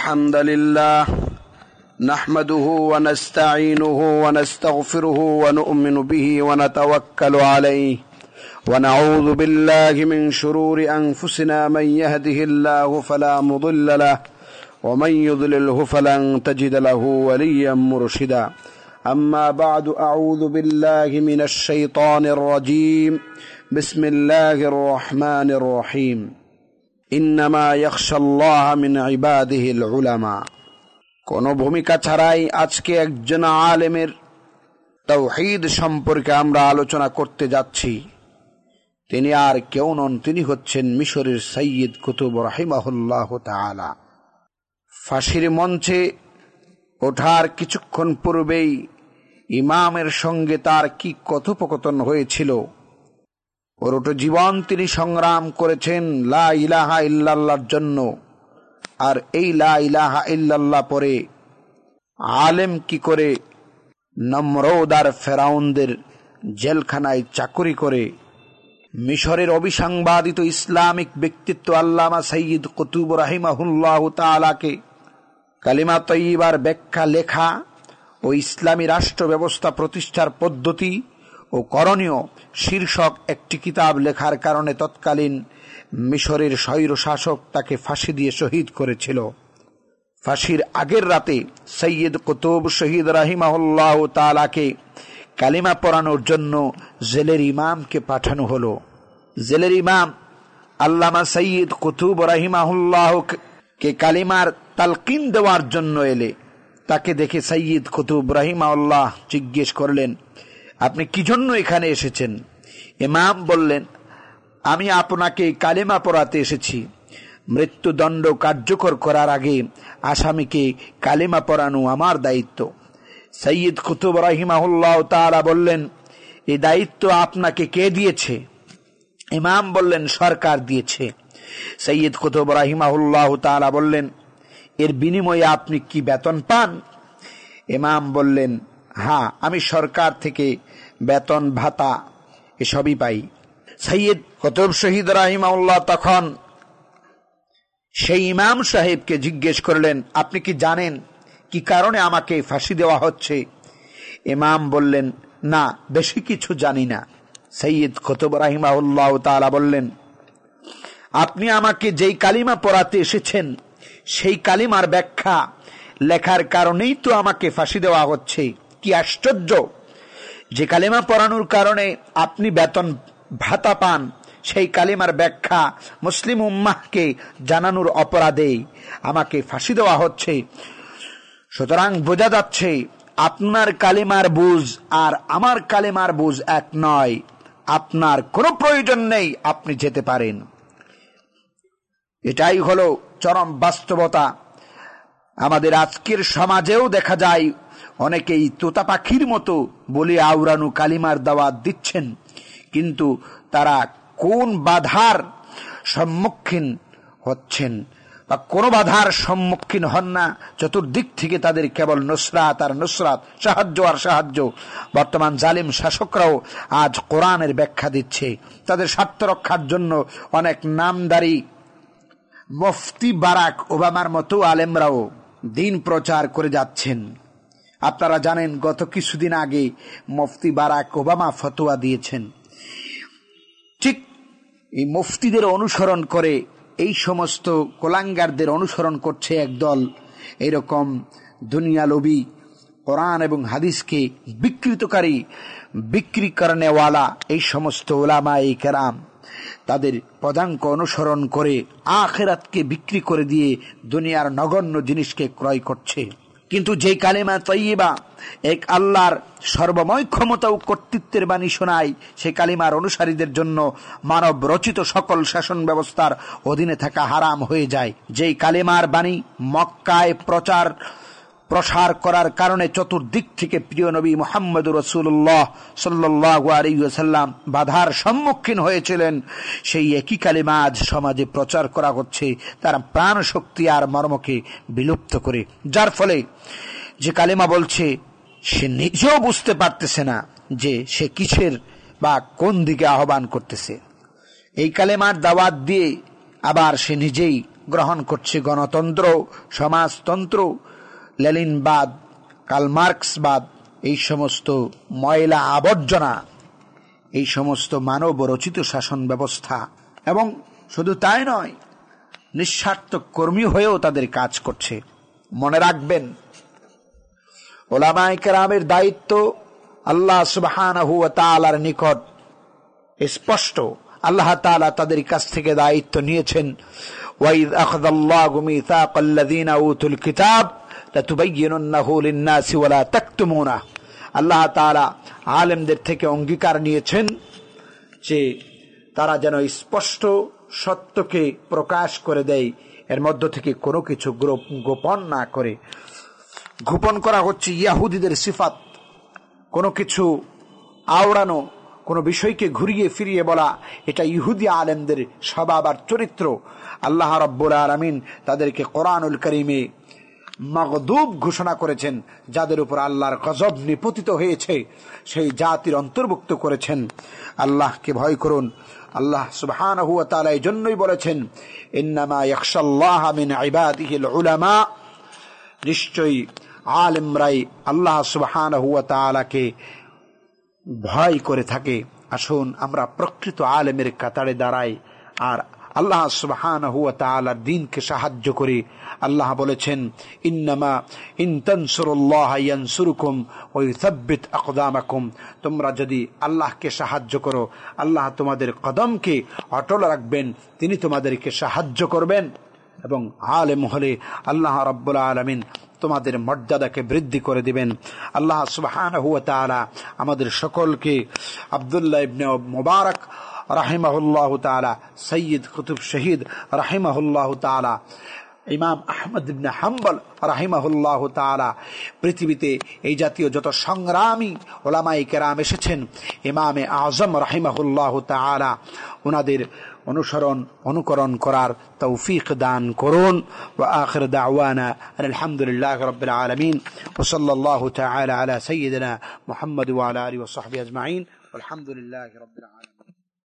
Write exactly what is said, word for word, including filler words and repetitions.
الحمد لله نحمده ونستعينه ونستغفره ونؤمن به ونتوكل عليه ونعوذ بالله من شرور أنفسنا من يهده الله فلا مضل له ومن يضلله فلن تجد له وليا مرشدا أما بعد أعوذ بالله من الشيطان الرجيم بسم الله الرحمن الرحيم إنما يخشى الله من عباده العلماء কোনো ভূমিকা ছাড়াই আজকে একজন আলেমের তাওহীদ সম্পর্কে আমরা আলোচনা করতে যাচ্ছি। তিনি আর কেউ নন, তিনি হচ্ছেন মিশরের সাইয়্যিদ কুতুব রাহিমাহুল্লাহু তাআলা। ফাঁসির মঞ্চে ওঠার কিছুক্ষণ পূর্বেই ইমামের সঙ্গে তার কি কথোপকথন হয়েছিল। পুরোটা জীবন তিনি সংগ্রাম করেছেন লা ইলাহা ইল্লাল্লাহর জন্য, আর এই লা ইলাহা ইল্লাল্লাহ পরে আলেম কি করে নমরুদ আর ফেরাউনদের জেলখানায় চাকরি করে মিশরের অবিসংবাদিত ইসলামিক ব্যক্তিত্ব আল্লামা সাইয়্যিদ কুতুব রাহিমাহুল্লাহু তাআলাকে কালিমা তয়্যিবার ব্যাখ্যা লেখা ও ইসলামী রাষ্ট্র ব্যবস্থা প্রতিষ্ঠার পদ্ধতি ও করণীয় শীর্ষক একটি কিতাব লেখার কারণে তৎকালীন মিশরের স্বৈর শাসক তাকে ফাঁসি দিয়ে শহীদ করেছিল। ফাঁসির আগের রাতে সাইয়্যিদ কুতুব শহীদ রাহিমাহুল্লাহু তাআলাকে কালিমা পড়ানোর জন্য জেলের ইমামকে পাঠানো হলো। জেলের ইমাম আল্লামা সাইয়্যিদ কুতুব রাহিমাহুল্লাহকে কালিমার তালকিন দেওয়ার জন্য এলে তাকে দেখে সাইয়্যিদ কুতুব রাহিমাহুল্লাহ জিজ্ঞেস করলেন, আপনি কি জন্য এখানে এসেছেন? ইমাম বললেন, আমি আপনাকে কালিমা পড়াতে এসেছি। মৃত্যুদণ্ড কার্যকর করার আগে আসামিকে কালিমা পড়ানো আমার দায়িত্ব। সাইয়্যিদ কুতুব রাহিমাহুল্লাহ তাআলা বললেন, এই দায়িত্ব আপনাকে কে দিয়েছে? ইমাম বললেন, সরকার দিয়েছে। সাইয়্যিদ কুতুব রাহিমাহুল্লাহ তাআলা বললেন, এর বিনিময়ে আপনি কি বেতন পান? ইমাম বললেন, হ্যাঁ, আমি সরকার থেকে বেতন ভাতা এসবই পাই। সাইয়্যিদ কুতুব শহীদ রাহিমাহুল্লাহ তখন সেই ইমাম সাহেবকে জিজ্ঞেস করলেন, আপনি কি জানেন কি কারণে আমাকে ফাঁসি দেওয়া হচ্ছে? ইমাম বললেন, না, বেশি কিছু জানি না। সাইয়্যিদ কুতুব রাহিমাহুল্লাহ তাআলা বললেন, আপনি আমাকে যেই কালিমা পড়াতে এসেছেন সেই কালিমার ব্যাখ্যা লেখার কারণেই তো আমাকে ফাঁসি দেওয়া হচ্ছে। কি আশ্চর্য! যে কালিমা পড়ানোর কারণে আপনি বেতন ভাতা পান, সেই কালিমার ব্যাখ্যা মুসলিম উম্মাহকে জানানোর অপরাধে আমাকে ফাঁসি দেওয়া হচ্ছে। সুতরাং বোঝা যাচ্ছে আপনার কালিমার বুঝ আর আমার কালিমার বুঝ এক নয়। আপনার কোনো প্রয়োজন নেই, আপনি যেতে পারেন। এটাই হলো চরম বাস্তবতা। আমাদের আজকের সমাজেও দেখা যায় অনেকেই তোতা পাখির মতো বলে আওড়ানো কালিমার দাওয়াত দিচ্ছেন, কিন্তু তারা কোন বাধার সম্মুখীন হচ্ছেন বা কোন বাধার সম্মুখীন হন না। চতুর্দিক থেকে তাদের কেবল নুসরাত আর নুসরাত, সাহায্য আর সাহায্য। বর্তমান জালিম শাসকরাও আজ কোরআনের ব্যাখ্যা দিচ্ছে। তাদের স্বার্থ রক্ষার জন্য অনেক নামদারি মুফতি বারাক ওবামার মতো আলেমরাও দিন প্রচার করে যাচ্ছেন। আপনারা জানেন, গত কিছুদিন আগে মুফতি বারাক ওবামা ফতোয়া দিয়েছেন। ঠিক এই মুফতিদের অনুসরণ করে এই সমস্ত কোলাঙ্গারদের অনুসরণ করছে একদল এরকম দুনিয়ালোভী, কোরআন এবং হাদিসকে বিকৃতকারী, বিক্রি করনেওয়ালা এই সমস্ত উলামায়ে কেরাম। তাদের পদাঙ্ক অনুসরণ করে আখিরাতকে বিক্রি করে দিয়ে দুনিয়ার নগণ্য জিনিসকে ক্রয় করছে। কিন্তু যে কালিমা তয়্যিবা এক আল্লাহর সর্বময় ক্ষমতা ও কর্তৃত্বের বাণী শোনায়, সেই কালিমার অনুসারীদের জন্য মানব রচিত সকল শাসন ব্যবস্থার অধীনে থাকা হারাম হয়ে যায়। যেই কালিমার বাণী মক্কায় প্রচার প্রসার করার কারণে চতুর্দিক থেকে প্রিয় নবী মুহাম্মদুর রাসূলুল্লাহ সাল্লাল্লাহু আলাইহি ওয়াসাল্লাম বাধার সম্মুখীন হয়েছিলেন, সেই একই কালিমা আজ সমাজে প্রচার করা হচ্ছে তার প্রাণ শক্তি আর মর্মকে বিলুপ্ত করে। যার ফলে যে কালিমা বলছে সে নিজেও বুঝতে পারতেছে না যে সে কিসের বা কোন দিকে আহ্বান করতেছে। এই কালিমার দাওয়াত দিয়ে আবার সে নিজেই গ্রহণ করছে গণতন্ত্র, সমাজতন্ত্র, লেনিনবাদ, কার্ল মার্কসবাদ, এই সমস্ত ময়লা আবর্জনা, এই সমস্ত মানব রচিত শাসন ব্যবস্থা। এবং শুধু তাই নয়, নিঃস্বার্থ কর্মী হয়েও তাদের কাজ করছে। মনে রাখবেন, উলামায়ে কেরামের দায়িত্ব আল্লাহ সুবহানাহু ওয়া তাআলার নিকট স্পষ্ট। আল্লাহ তাআলা তাদের কাছ থেকে দায়িত্ব নিয়েছেন, ওয়াইদ আখাযাল্লাহু মিসাকাল্লাযীনা উতুল কিতাব লাতুবায়্যিনুন্নাহু লিন-নাসি ওয়া লা তাকতুমুনা। আল্লাহ তাআলা আলেমদের থেকে অঙ্গীকার নিয়েছেন যে তারা যেন স্পষ্ট সত্যকে প্রকাশ করে দেয়, এর মধ্য থেকে কোনো কিছু গোপন না করে। গোপন করা হচ্ছে ইহুদিদের সিফাত। কোনো কিছু আওড়ানো, কোনো বিষয়কে ঘুরিয়ে ফিরিয়ে বলা, এটা ইহুদি আলেমদের স্বভাব আর চরিত্র। আল্লাহ রাব্বুল আলামিন তাদেরকে কোরআনুল কারীমে মাগদুব ঘোষণা করেছেন, যাদের উপর আল্লাহর গজব নিপতিত হয়েছে, সেই জাতির অন্তর্ভুক্ত করেছেন। আল্লাহকে ভয় করুন। আল্লাহ সুবহানাহু ওয়া তাআলা এই জন্যই বলেছেন, ইন্নামা ইয়াখশাল্লাহা মিন ইবাদিহিল উলামা, নিশ্চয়ই আলেমরাই আল্লাহ সুবহানাহু ওয়া তাআলাকে ভয় করে থাকে। আসুন আমরা প্রকৃত আলেমের কাতারে দাঁড়াই আর আল্লাহ সুবহানাহু ওয়া তাআলার দ্বীনকে সাহায্য করি। আল্লাহ বলেছেন, ইন্নামা ইন তানসুরুল্লাহা ইয়ানসুরুকুম ওয়া ইউসাব্বিত আকদামাকুম, তোমরা যদি আল্লাহকে সাহায্য করো, আল্লাহ তোমাদের কদমকে অটল রাখবেন, তিনি তোমাদেরকে সাহায্য করবেন। এবং আলেম হলে আল্লাহ রাব্বুল আলামিন তোমাদের মর্যাদাকে বৃদ্ধি করে দিবেন। আল্লাহ সুবহানাহু ওয়া তাআলা আমাদের সকলকে আব্দুল্লাহ ইবনে মুবারক রাহিমাহুল্লাহু তাআলা, সৈয়দ কুতুব শহীদ রাহিমাহুল্লাহু তাআলা, ইমাম আহমদ ইবনে হাম্বল রাহিমাহুল্লাহু তাআলা, পৃথিবীতে এই জাতীয় যত সংগ্রামী উলামায়ে কেরাম এসেছেন, ইমামে আজম রাহিমাহুল্লাহু তাআলা, ওনাদের অনুসরণ অনুকরণ করার তৌফিক দান করুন। ওয়া আখির দাওয়ানা আলহামদুলিল্লাহি রাব্বিল আলামিন ওয়া সাল্লাল্লাহু তাআলা আলা সাইয়্যিদিনা মুহাম্মদ ওয়া আলা আলিহি ওয়া সাহবিহি আজমাইন, আলহামদুলিল্লাহি রাব্বিল আলামিন।